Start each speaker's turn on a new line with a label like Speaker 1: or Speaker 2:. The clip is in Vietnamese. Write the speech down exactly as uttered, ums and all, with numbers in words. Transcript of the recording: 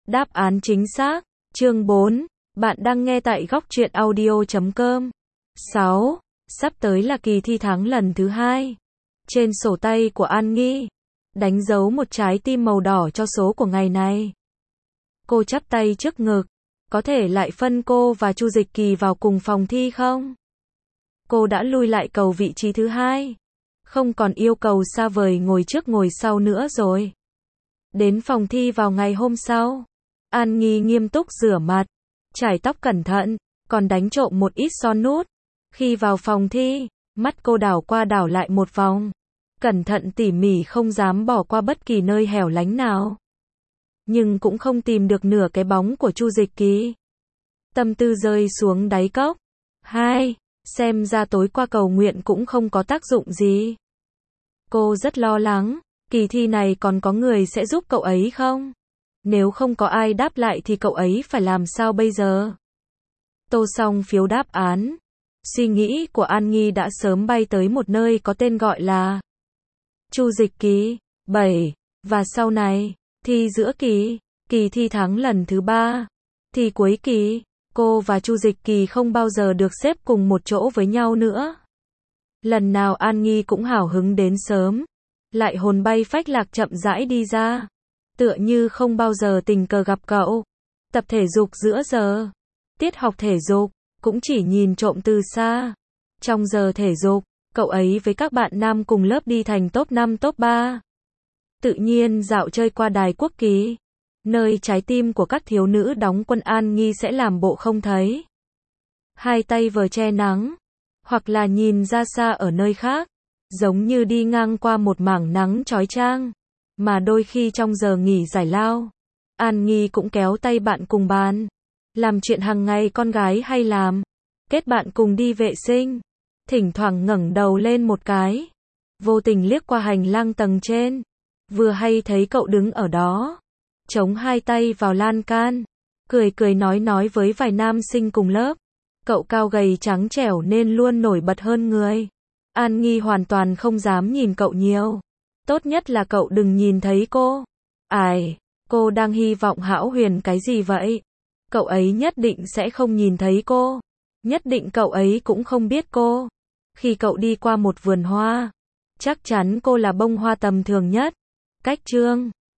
Speaker 1: Đáp án chính xác. Chương bốn. Bạn đang nghe tại góc truyện audio chấm com. sáu. Sắp tới là kỳ thi tháng lần thứ hai. Trên sổ tay của An Nghi, đánh dấu một trái tim màu đỏ cho số của ngày này. Cô chắp tay trước ngực. Có thể lại phân cô và Chu Dịch Kỳ vào cùng phòng thi không? Cô đã lui lại cầu vị trí thứ hai. Không còn yêu cầu xa vời ngồi trước ngồi sau nữa rồi. Đến phòng thi vào ngày hôm sau, An Nghi nghiêm túc rửa mặt, chải tóc cẩn thận, còn đánh trộm một ít son nút. Khi vào phòng thi, mắt cô đảo qua đảo lại một vòng, cẩn thận tỉ mỉ không dám bỏ qua bất kỳ nơi hẻo lánh nào. Nhưng cũng không tìm được nửa cái bóng của Chu Dịch Kỳ. Tâm tư rơi xuống đáy cốc. Hai, xem ra tối qua cầu nguyện cũng không có tác dụng gì. Cô rất lo lắng, kỳ thi này còn có người sẽ giúp cậu ấy không? Nếu không có ai đáp lại thì cậu ấy phải làm sao bây giờ? Tô xong phiếu đáp án. Suy nghĩ của An Nghi đã sớm bay tới một nơi có tên gọi là Chu Dịch Kỳ. Bảy. Và sau này, thi giữa kỳ, kỳ thi tháng lần thứ ba, thi cuối kỳ, cô và Chu Dịch Kỳ không bao giờ được xếp cùng một chỗ với nhau nữa. Lần nào An Nghi cũng hào hứng đến sớm, lại hồn bay phách lạc chậm rãi đi ra, tựa như không bao giờ tình cờ gặp cậu. Tập thể dục giữa giờ, tiết học thể dục, cũng chỉ nhìn trộm từ xa. Trong giờ thể dục, cậu ấy với các bạn nam cùng lớp đi thành top năm top ba. Tự nhiên dạo chơi qua đài quốc kỳ, nơi trái tim của các thiếu nữ đóng quân, An Nghi sẽ làm bộ không thấy. Hai tay vờ che nắng, hoặc là nhìn ra xa ở nơi khác, giống như đi ngang qua một mảng nắng chói chang. Mà đôi khi trong giờ nghỉ giải lao, An Nghi cũng kéo tay bạn cùng bàn, làm chuyện hàng ngày con gái hay làm, kết bạn cùng đi vệ sinh, thỉnh thoảng ngẩng đầu lên một cái, vô tình liếc qua hành lang tầng trên, vừa hay thấy cậu đứng ở đó, chống hai tay vào lan can, cười cười nói nói với vài nam sinh cùng lớp. Cậu cao gầy trắng trẻo nên luôn nổi bật hơn người. An Nghi hoàn toàn không dám nhìn cậu nhiều. Tốt nhất là cậu đừng nhìn thấy cô. Ai, cô đang hy vọng hão huyền cái gì vậy? Cậu ấy nhất định sẽ không nhìn thấy cô. Nhất định cậu ấy cũng không biết cô. Khi cậu đi qua một vườn hoa, chắc chắn cô là bông hoa tầm thường nhất. Cách chương